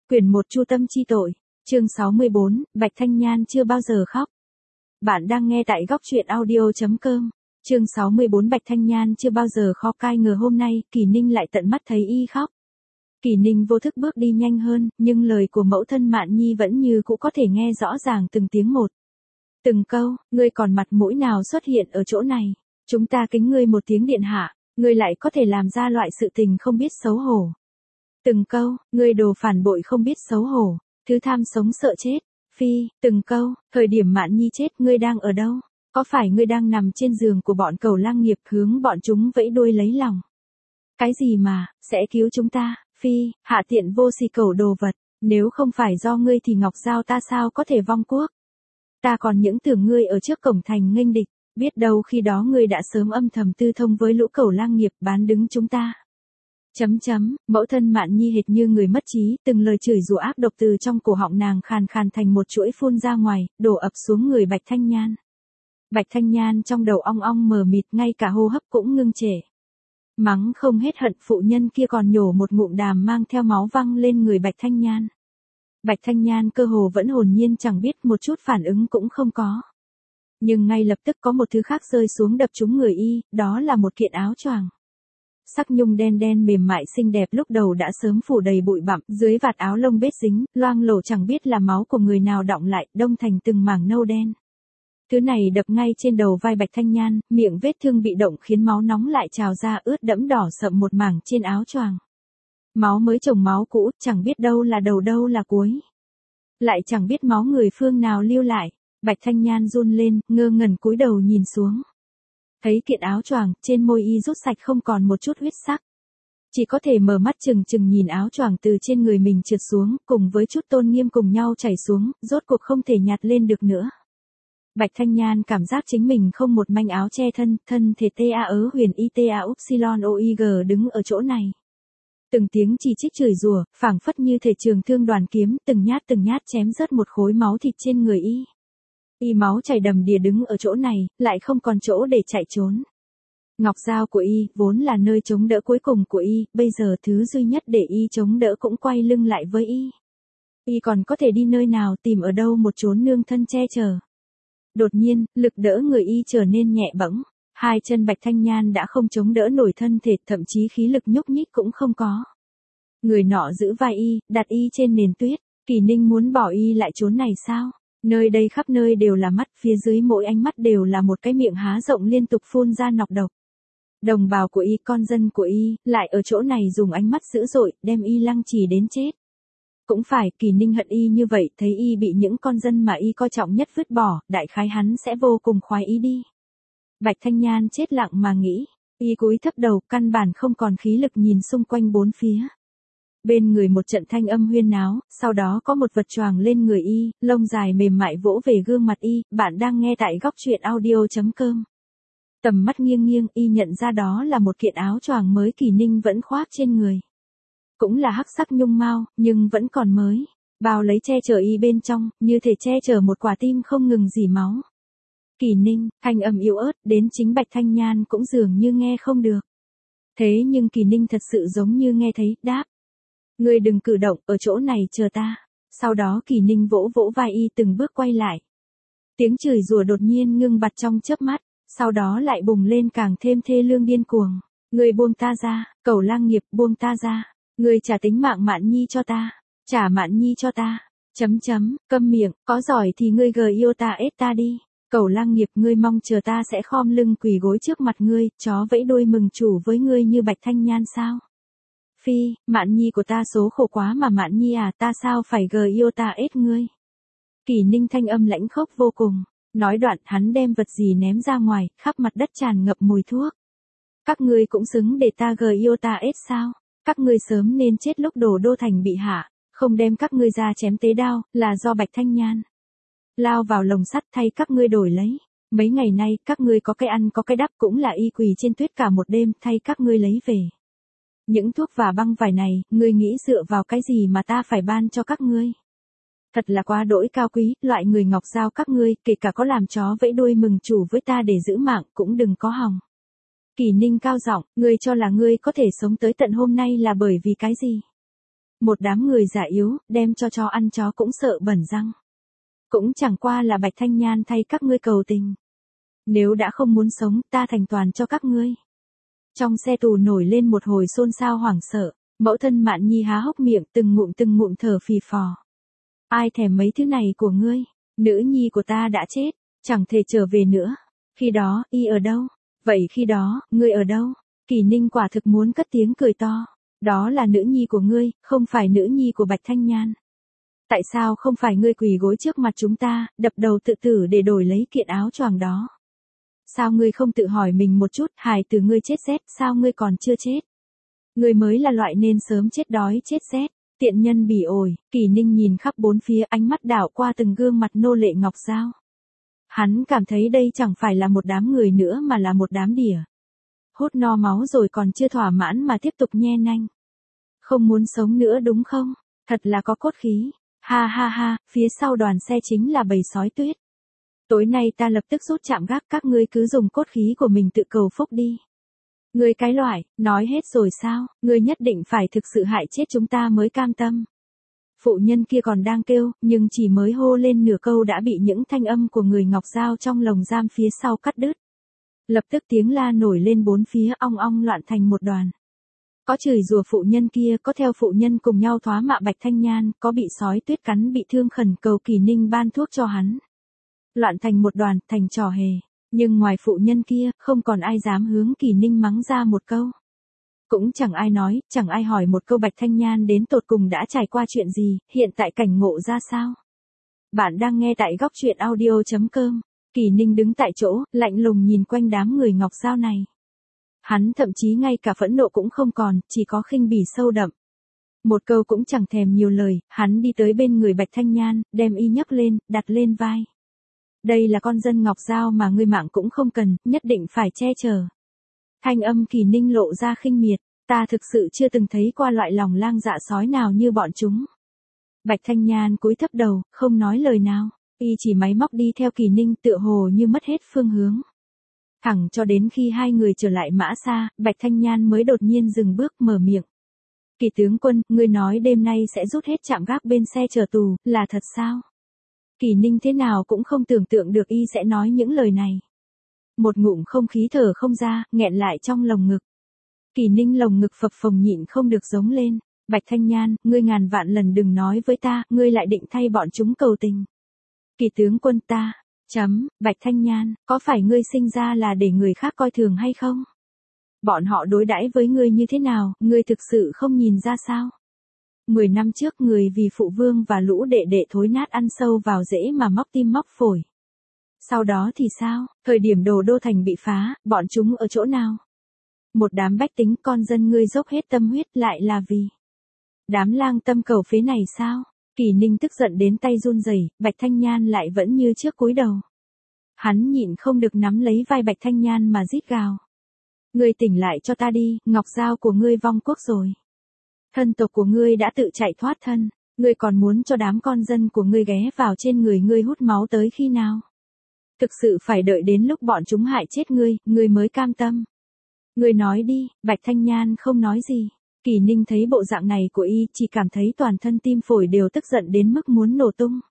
Quyển 1 Chu tâm chi tội, chương 64, Bạch Thanh Nhan chưa bao giờ khóc. Bạn đang nghe tại góc truyện audio.com. Chương 64 Bạch Thanh Nhan chưa bao giờ khóc. Ai ngờ hôm nay, Kỳ Ninh lại tận mắt thấy y khóc. Kỳ Ninh vô thức bước đi nhanh hơn, nhưng lời của mẫu thân Mạn Nhi vẫn như cũ có thể nghe rõ ràng từng tiếng một. Từng câu, ngươi còn mặt mũi nào xuất hiện ở chỗ này, chúng ta kính ngươi một tiếng điện hạ, ngươi lại có thể làm ra loại sự tình không biết xấu hổ. Từng câu, ngươi đồ phản bội không biết xấu hổ, thứ tham sống sợ chết. Phi, từng câu, thời điểm Mạn Nhi chết ngươi đang ở đâu? Có phải ngươi đang nằm trên giường của bọn cẩu lang nghiệp hướng bọn chúng vẫy đuôi lấy lòng? Cái gì mà, sẽ cứu chúng ta? Phi, hạ tiện vô sỉ cẩu đồ vật, nếu không phải do ngươi thì Ngọc Giao ta sao có thể vong quốc? Ta còn những tưởng ngươi ở trước cổng thành nghênh địch, biết đâu khi đó ngươi đã sớm âm thầm tư thông với lũ cẩu lang nghiệp bán đứng chúng ta. Mẫu thân Mạn Nhi hệt như người mất trí, từng lời chửi rủa ác độc từ trong cổ họng nàng khàn khàn thành một chuỗi phun ra ngoài, đổ ập xuống người Bạch Thanh Nhan. Bạch Thanh Nhan trong đầu ong ong mờ mịt, ngay cả hô hấp cũng ngưng trệ. Mắng không hết hận, phụ nhân kia còn nhổ một ngụm đàm mang theo máu văng lên người Bạch Thanh Nhan. Bạch Thanh Nhan cơ hồ vẫn hồn nhiên chẳng biết, một chút phản ứng cũng không có. Nhưng ngay lập tức có một thứ khác rơi xuống đập trúng người y, đó là một kiện áo choàng. Sắc nhung đen đen mềm mại xinh đẹp lúc đầu đã sớm phủ đầy bụi bặm, dưới vạt áo lông bết dính, loang lổ chẳng biết là máu của người nào đọng lại, đông thành từng mảng nâu đen. Thứ này đập ngay trên đầu vai Bạch Thanh Nhan, miệng vết thương bị động khiến máu nóng lại trào ra ướt đẫm đỏ sậm một mảng trên áo choàng. Máu mới chồng máu cũ, chẳng biết đâu là đầu đâu là cuối. Lại chẳng biết máu người phương nào lưu lại, Bạch Thanh Nhan run lên, ngơ ngẩn cúi đầu nhìn xuống. Thấy kiện áo choàng, trên môi y rút sạch không còn một chút huyết sắc. Chỉ có thể mở mắt chừng chừng nhìn áo choàng từ trên người mình trượt xuống, cùng với chút tôn nghiêm cùng nhau chảy xuống, rốt cuộc không thể nhặt lên được nữa. Bạch Thanh Nhan cảm giác chính mình không một manh áo che thân, thân thể ta huyền ita upsilon oig đứng ở chỗ này. Từng tiếng chỉ trích chửi rủa, phảng phất như thể trường thương đoàn kiếm, từng nhát chém rớt một khối máu thịt trên người y. Y máu chảy đầm đìa đứng ở chỗ này, lại không còn chỗ để chạy trốn. Ngọc Giao của y, vốn là nơi chống đỡ cuối cùng của y, bây giờ thứ duy nhất để y chống đỡ cũng quay lưng lại với y. Y còn có thể đi nơi nào, tìm ở đâu một chốn nương thân che chở. Đột nhiên, lực đỡ người y trở nên nhẹ bẫng, hai chân Bạch Thanh Nhan đã không chống đỡ nổi thân thể, thậm chí khí lực nhúc nhích cũng không có. Người nọ giữ vai y, đặt y trên nền tuyết. Kỳ Ninh muốn bỏ y lại chốn này sao? Nơi đây khắp nơi đều là mắt, phía dưới mỗi ánh mắt đều là một cái miệng há rộng liên tục phun ra nọc độc. Đồng bào của y, con dân của y, lại ở chỗ này dùng ánh mắt dữ dội, đem y lăng trì đến chết. Cũng phải, Kỳ Ninh hận y như vậy, thấy y bị những con dân mà y coi trọng nhất vứt bỏ, đại khái hắn sẽ vô cùng khoái y đi. Bạch Thanh Nhan chết lặng mà nghĩ, y cúi thấp đầu, căn bản không còn khí lực nhìn xung quanh bốn phía. Bên người một trận thanh âm huyên náo, sau đó có một vật choàng lên người y, lông dài mềm mại vỗ về gương mặt y. Bạn đang nghe tại góc truyện audio.com. Tầm mắt nghiêng nghiêng, y nhận ra đó là một kiện áo choàng mới Kỳ Ninh vẫn khoác trên người. Cũng là hắc sắc nhung mao, nhưng vẫn còn mới. Bao lấy che chở y bên trong, như thể che chở một quả tim không ngừng rỉ máu. Kỳ Ninh, thanh âm yếu ớt, đến chính Bạch Thanh Nhan cũng dường như nghe không được. Thế nhưng Kỳ Ninh thật sự giống như nghe thấy, đáp. Ngươi đừng cử động, ở chỗ này chờ ta. Sau đó Kỳ Ninh vỗ vỗ vai y từng bước quay lại. Tiếng chửi rủa đột nhiên ngưng bặt trong chớp mắt, sau đó lại bùng lên càng thêm thê lương điên cuồng. Ngươi buông ta ra, cẩu lang nghiệp, buông ta ra. Ngươi trả tính mạng Mạn Nhi cho ta, trả Mạn Nhi cho ta. Câm miệng, có giỏi thì ngươi yêu ta ết ta đi. Cẩu lang nghiệp, ngươi mong chờ ta sẽ khom lưng quỳ gối trước mặt ngươi, chó vẫy đuôi mừng chủ với ngươi như Bạch Thanh Nhan sao? Phi, Mạn Nhi của ta số khổ quá mà Mạn Nhi à, ta sao phải yêu ta ết ngươi. Kỳ Ninh thanh âm lãnh khốc vô cùng, nói đoạn hắn đem vật gì ném ra ngoài, khắp mặt đất tràn ngập mùi thuốc. Các ngươi cũng xứng để ta yêu ta ết sao? Các ngươi sớm nên chết lúc đổ đô thành bị hạ, không đem các ngươi ra chém tế đao, là do Bạch Thanh Nhan lao vào lồng sắt thay các ngươi đổi lấy. Mấy ngày nay, các ngươi có cái ăn có cái đắp, cũng là y quỳ trên tuyết cả một đêm thay các ngươi lấy về. Những thuốc và băng vải này, ngươi nghĩ dựa vào cái gì mà ta phải ban cho các ngươi? Thật là quá đỗi cao quý, loại người Ngọc Giao các ngươi, kể cả có làm chó vẫy đuôi mừng chủ với ta để giữ mạng, cũng đừng có hòng. Kỳ Ninh cao giọng, ngươi cho là ngươi có thể sống tới tận hôm nay là bởi vì cái gì? Một đám người già yếu, đem cho chó ăn chó cũng sợ bẩn răng. Cũng chẳng qua là Bạch Thanh Nhan thay các ngươi cầu tình. Nếu đã không muốn sống, ta thành toàn cho các ngươi. Trong xe tù nổi lên một hồi xôn xao hoảng sợ, mẫu thân Mạn Nhi há hốc miệng từng ngụm thở phì phò. Ai thèm mấy thứ này của ngươi, nữ nhi của ta đã chết, chẳng thể trở về nữa. Khi đó, y ở đâu? Vậy khi đó, ngươi ở đâu? Kỳ Ninh quả thực muốn cất tiếng cười to. Đó là nữ nhi của ngươi, không phải nữ nhi của Bạch Thanh Nhan. Tại sao không phải ngươi quỳ gối trước mặt chúng ta, đập đầu tự tử để đổi lấy kiện áo choàng đó? Sao ngươi không tự hỏi mình một chút, hài từ ngươi chết rét, sao ngươi còn chưa chết? Ngươi mới là loại nên sớm chết đói chết rét, tiện nhân bỉ ổi. Kỳ Ninh nhìn khắp bốn phía, ánh mắt đảo qua từng gương mặt nô lệ ngọc dao. Hắn cảm thấy đây chẳng phải là một đám người nữa mà là một đám đỉa. Hút no máu rồi còn chưa thỏa mãn mà tiếp tục nhe nanh. Không muốn sống nữa đúng không? Thật là có cốt khí. Ha ha ha, phía sau đoàn xe chính là bầy sói tuyết. Tối nay ta lập tức rút chạm gác, các ngươi cứ dùng cốt khí của mình tự cầu phúc đi. Ngươi cái loại, nói hết rồi sao, ngươi nhất định phải thực sự hại chết chúng ta mới cam tâm. Phụ nhân kia còn đang kêu, nhưng chỉ mới hô lên nửa câu đã bị những thanh âm của người ngọc dao trong lồng giam phía sau cắt đứt. Lập tức tiếng la nổi lên bốn phía, ong ong loạn thành một đoàn. Có chửi rủa phụ nhân kia, có theo phụ nhân cùng nhau thoá mạ Bạch Thanh Nhan, có bị sói tuyết cắn bị thương khẩn cầu Kỳ Ninh ban thuốc cho hắn. Loạn thành một đoàn, thành trò hề. Nhưng ngoài phụ nhân kia, không còn ai dám hướng Kỳ Ninh mắng ra một câu. Cũng chẳng ai nói, chẳng ai hỏi một câu Bạch Thanh Nhan đến tột cùng đã trải qua chuyện gì, hiện tại cảnh ngộ ra sao. Bạn đang nghe tại góc truyện audio.com. Kỳ Ninh đứng tại chỗ, lạnh lùng nhìn quanh đám người ngọc dao này. Hắn thậm chí ngay cả phẫn nộ cũng không còn, chỉ có khinh bỉ sâu đậm. Một câu cũng chẳng thèm nhiều lời, hắn đi tới bên người Bạch Thanh Nhan, đem y nhấc lên, đặt lên vai. Đây là con dân ngọc dao mà ngươi mạng cũng không cần, nhất định phải che chở. Thanh âm Kỳ Ninh lộ ra khinh miệt, ta thực sự chưa từng thấy qua loại lòng lang dạ sói nào như bọn chúng. Bạch Thanh Nhan cúi thấp đầu, không nói lời nào, y chỉ máy móc đi theo Kỳ Ninh tựa hồ như mất hết phương hướng. Thẳng cho đến khi hai người trở lại Mã Sa, Bạch Thanh Nhan mới đột nhiên dừng bước mở miệng. Kỳ tướng quân, ngươi nói đêm nay sẽ rút hết trạm gác bên xe chở tù, là thật sao? Kỳ Ninh thế nào cũng không tưởng tượng được y sẽ nói những lời này. Một ngụm không khí thở không ra, nghẹn lại trong lồng ngực. Kỳ Ninh lồng ngực phập phồng nhịn không được giống lên. Bạch Thanh Nhan, ngươi ngàn vạn lần đừng nói với ta, ngươi lại định thay bọn chúng cầu tình. Kỳ tướng quân ta, Bạch Thanh Nhan, có phải ngươi sinh ra là để người khác coi thường hay không? Bọn họ đối đãi với ngươi như thế nào, ngươi thực sự không nhìn ra sao? 10 năm trước người vì phụ vương và lũ đệ đệ thối nát ăn sâu vào rễ mà móc tim móc phổi. Sau đó thì sao, thời điểm Đồ Đô Thành bị phá, bọn chúng ở chỗ nào? Một đám bách tính con dân ngươi dốc hết tâm huyết lại là vì đám lang tâm cầu phế này sao? Kỳ Ninh tức giận đến tay run rẩy, Bạch Thanh Nhan lại vẫn như trước cúi đầu. Hắn nhịn không được nắm lấy vai Bạch Thanh Nhan mà rít gào. Ngươi tỉnh lại cho ta đi, ngọc dao của ngươi vong quốc rồi. Thân tộc của ngươi đã tự chạy thoát thân, ngươi còn muốn cho đám con dân của ngươi ghé vào trên người ngươi hút máu tới khi nào? Thực sự phải đợi đến lúc bọn chúng hại chết ngươi mới cam tâm. Ngươi nói đi, Bạch Thanh Nhan không nói gì. Kỳ Ninh thấy bộ dạng này của y, chỉ cảm thấy toàn thân tim phổi đều tức giận đến mức muốn nổ tung.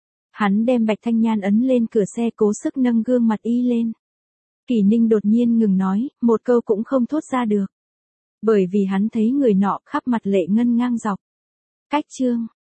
Hắn đem Bạch Thanh Nhan ấn lên cửa xe cố sức nâng gương mặt y lên. Kỳ Ninh đột nhiên ngừng nói, một câu cũng không thốt ra được. Bởi vì hắn thấy người nọ khắp mặt lệ ngân ngang dọc. Cách chương